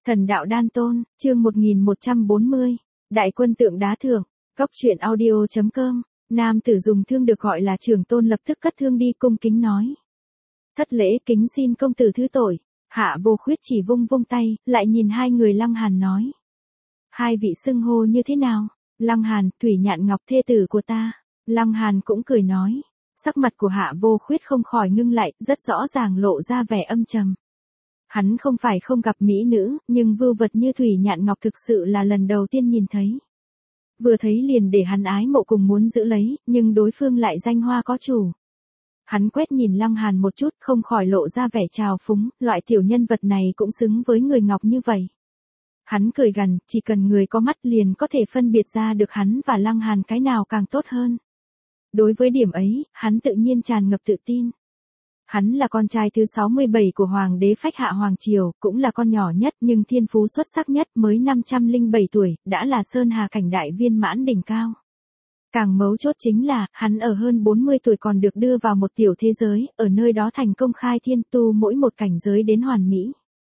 Thần đạo đan tôn, chương 1140. Đại quân tượng đá thượng. Cốc truyện audio.com. Nam tử dùng thương được gọi là trưởng tôn lập tức cất thương đi cung kính nói. Thất lễ kính xin công tử thứ tội. Hạ Vô Khuyết chỉ vung vung tay, lại nhìn hai người Lăng Hàn nói. Hai vị xưng hô như thế nào? Lăng Hàn, Thủy Nhạn Ngọc thê tử của ta. Lăng Hàn cũng cười nói. Sắc mặt của Hạ Vô Khuyết không khỏi ngưng lại, rất rõ ràng lộ ra vẻ âm trầm. Hắn không phải không gặp mỹ nữ, nhưng vưu vật như Thủy Nhạn Ngọc thực sự là lần đầu tiên nhìn thấy. Vừa thấy liền để hắn ái mộ cùng muốn giữ lấy, nhưng đối phương lại danh hoa có chủ. Hắn quét nhìn Lăng Hàn một chút không khỏi lộ ra vẻ trào phúng, loại tiểu nhân vật này cũng xứng với người ngọc như vậy. Hắn cười gằn, chỉ cần người có mắt liền có thể phân biệt ra được hắn và Lăng Hàn cái nào càng tốt hơn. Đối với điểm ấy, hắn tự nhiên tràn ngập tự tin. Hắn là con trai thứ 67 của Hoàng đế Phách Hạ Hoàng Triều, cũng là con nhỏ nhất nhưng thiên phú xuất sắc nhất, mới 507 tuổi, đã là Sơn Hà cảnh đại viên mãn đỉnh cao. Càng mấu chốt chính là, hắn ở hơn 40 tuổi còn được đưa vào một tiểu thế giới, ở nơi đó thành công khai thiên tu mỗi một cảnh giới đến hoàn mỹ.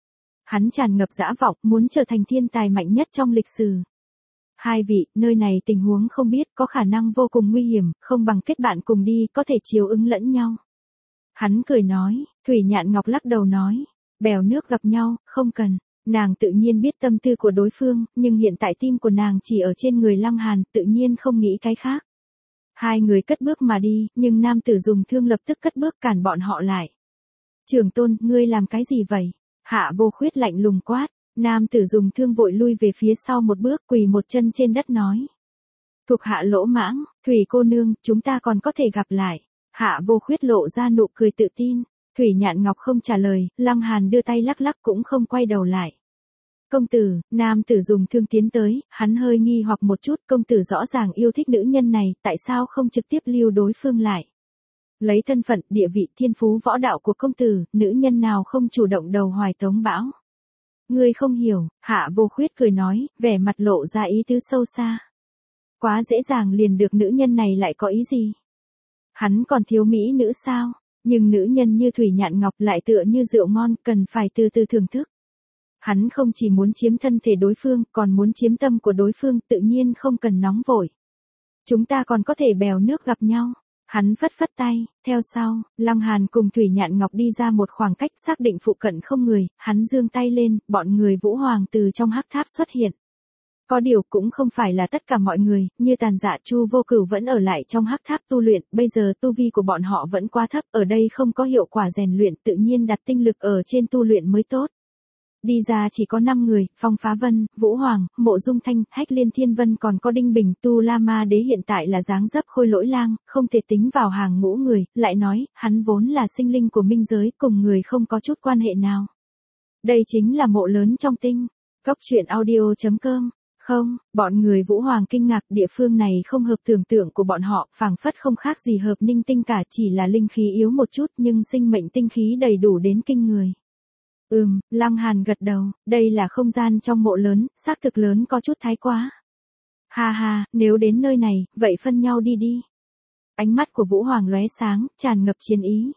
Hắn tràn ngập dã vọng, muốn trở thành thiên tài mạnh nhất trong lịch sử. Hai vị, nơi này tình huống không biết, có khả năng vô cùng nguy hiểm, không bằng kết bạn cùng đi, có thể chiếu ứng lẫn nhau. Hắn cười nói, Thủy Nhạn Ngọc lắc đầu nói, bèo nước gặp nhau, không cần. Nàng tự nhiên biết tâm tư của đối phương, nhưng hiện tại tim của nàng chỉ ở trên người Lăng Hàn, tự nhiên không nghĩ cái khác. Hai người cất bước mà đi, nhưng nam tử dùng thương lập tức cất bước cản bọn họ lại. Trưởng tôn, ngươi làm cái gì vậy? Hạ Vô Khuyết lạnh lùng quát, nam tử dùng thương vội lui về phía sau một bước, quỳ một chân trên đất nói. Thuộc hạ lỗ mãng, Thủy cô nương, chúng ta còn có thể gặp lại. Hạ Vô Khuyết lộ ra nụ cười tự tin. Thủy Nhạn Ngọc không trả lời, Lăng Hàn đưa tay lắc lắc cũng không quay đầu lại. Công tử, nam tử dùng thương tiến tới, hắn hơi nghi hoặc một chút, công tử rõ ràng yêu thích nữ nhân này, tại sao không trực tiếp lưu đối phương lại? Lấy thân phận, địa vị, thiên phú võ đạo của công tử, nữ nhân nào không chủ động đầu hoài tống bão? Ngươi không hiểu, Hạ Vô Khuyết cười nói, vẻ mặt lộ ra ý tứ sâu xa. Quá dễ dàng liền được nữ nhân này lại có ý gì? Hắn còn thiếu mỹ nữ sao? Nhưng nữ nhân như Thủy Nhạn Ngọc lại tựa như rượu ngon, cần phải từ từ thưởng thức. Hắn không chỉ muốn chiếm thân thể đối phương, còn muốn chiếm tâm của đối phương, tự nhiên không cần nóng vội. Chúng ta còn có thể bèo nước gặp nhau. Hắn phất phất tay, theo sau, Lăng Hàn cùng Thủy Nhạn Ngọc đi ra một khoảng cách xác định phụ cận không người, hắn giương tay lên, bọn người Vũ Hoàng từ trong hắc tháp xuất hiện. Có điều cũng không phải là tất cả mọi người, như Tàn Dạ Chu Vô Cửu vẫn ở lại trong hắc tháp tu luyện, bây giờ tu vi của bọn họ vẫn quá thấp, ở đây không có hiệu quả rèn luyện, tự nhiên đặt tinh lực ở trên tu luyện mới tốt. Đi ra chỉ có 5 người, Phong Phá Vân, Vũ Hoàng, Mộ Dung Thanh, Hách Liên Thiên Vân còn có Đinh Bình, Tu La Ma Đế hiện tại là dáng dấp Khôi Lỗi Lang, không thể tính vào hàng ngũ người, lại nói, hắn vốn là sinh linh của minh giới, cùng người không có chút quan hệ nào. Đây chính là mộ lớn trong tinh. Cốc truyện audio.com. Không, bọn người Vũ Hoàng kinh ngạc, địa phương này không hợp tưởng tượng của bọn họ, phảng phất không khác gì hợp ninh tinh cả, chỉ là linh khí yếu một chút nhưng sinh mệnh tinh khí đầy đủ đến kinh người. Lăng Hàn gật đầu, đây là không gian trong mộ lớn, xác thực lớn có chút thái quá. Ha ha, nếu đến nơi này, vậy phân nhau đi đi. Ánh mắt của Vũ Hoàng lóe sáng, tràn ngập chiến ý.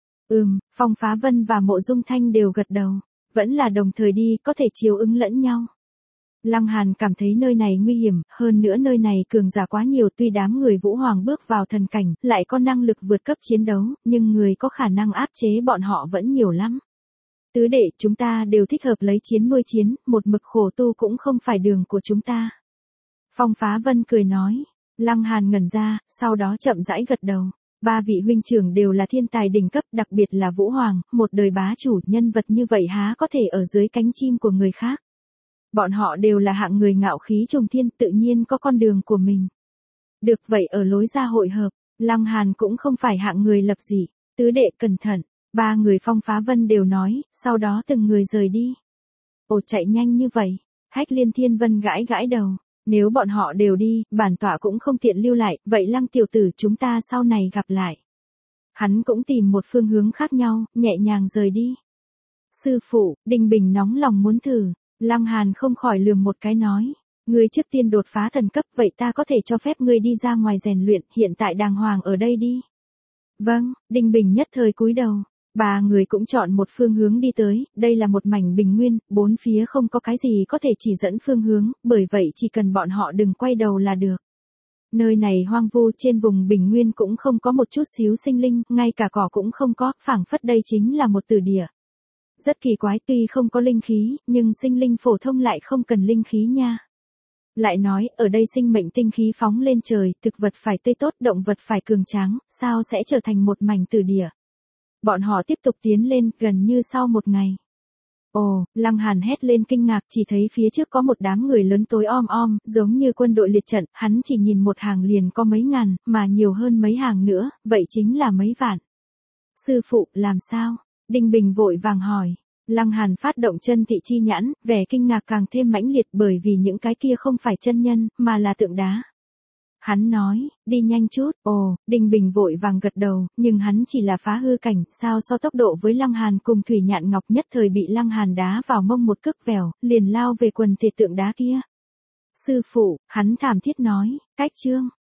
Phong Phá Vân và Mộ Dung Thanh đều gật đầu, vẫn là đồng thời đi, có thể chiếu ứng lẫn nhau. Lăng Hàn cảm thấy nơi này nguy hiểm, hơn nữa nơi này cường giả quá nhiều, tuy đám người Vũ Hoàng bước vào thần cảnh, lại có năng lực vượt cấp chiến đấu, nhưng người có khả năng áp chế bọn họ vẫn nhiều lắm. Tứ đệ, chúng ta đều thích hợp lấy chiến nuôi chiến, một mực khổ tu cũng không phải đường của chúng ta. Phong Phá Vân cười nói. Lăng Hàn ngẩn ra, sau đó chậm rãi gật đầu. Ba vị huynh trưởng đều là thiên tài đỉnh cấp, đặc biệt là Vũ Hoàng, một đời bá chủ, nhân vật như vậy há có thể ở dưới cánh chim của người khác. Bọn họ đều là hạng người ngạo khí trùng thiên, tự nhiên có con đường của mình. Được vậy, ở lối ra hội hợp, Lăng Hàn cũng không phải hạng người lập dị. Tứ đệ cẩn thận. Ba người Phong Phá Vân đều nói, sau đó từng người rời đi. Ồ, chạy nhanh như vậy. Hách Liên Thiên Vân gãi gãi đầu. Nếu bọn họ đều đi, bản tọa cũng không tiện lưu lại, vậy Lăng tiểu tử chúng ta sau này gặp lại. Hắn cũng tìm một phương hướng khác nhau, nhẹ nhàng rời đi. Sư phụ, Đinh Bình nóng lòng muốn thử. Lăng Hàn không khỏi lườm một cái nói. Ngươi trước tiên đột phá thần cấp, vậy ta có thể cho phép ngươi đi ra ngoài rèn luyện, hiện tại đàng hoàng ở đây đi. Vâng, Đinh Bình nhất thời cúi đầu. Ba người cũng chọn một phương hướng đi tới, đây là một mảnh bình nguyên, bốn phía không có cái gì có thể chỉ dẫn phương hướng, bởi vậy chỉ cần bọn họ đừng quay đầu là được. Nơi này hoang vu, trên vùng bình nguyên cũng không có một chút xíu sinh linh, ngay cả cỏ cũng không có, phảng phất đây chính là một tử địa. Rất kỳ quái, tuy không có linh khí, nhưng sinh linh phổ thông lại không cần linh khí nha. Lại nói, ở đây sinh mệnh tinh khí phóng lên trời, thực vật phải tươi tốt, động vật phải cường tráng, sao sẽ trở thành một mảnh tử địa. Bọn họ tiếp tục tiến lên, gần như sau một ngày. Ồ, Lăng Hàn hét lên kinh ngạc, chỉ thấy phía trước có một đám người lớn tối om, giống như quân đội liệt trận, hắn chỉ nhìn một hàng liền có mấy ngàn, mà nhiều hơn mấy hàng nữa, vậy chính là mấy vạn. Sư phụ, làm sao? Đinh Bình vội vàng hỏi. Lăng Hàn phát động chân thị chi nhãn, vẻ kinh ngạc càng thêm mãnh liệt bởi vì những cái kia không phải chân nhân, mà là tượng đá. Hắn nói, đi nhanh chút, ồ, Đinh Bình vội vàng gật đầu, nhưng hắn chỉ là phá hư cảnh, sao so tốc độ với Lăng Hàn cùng Thủy Nhạn Ngọc nhất thời bị Lăng Hàn đá vào mông một cước vèo, liền lao về quần thể tượng đá kia. Sư phụ, hắn thảm thiết nói, cách chương.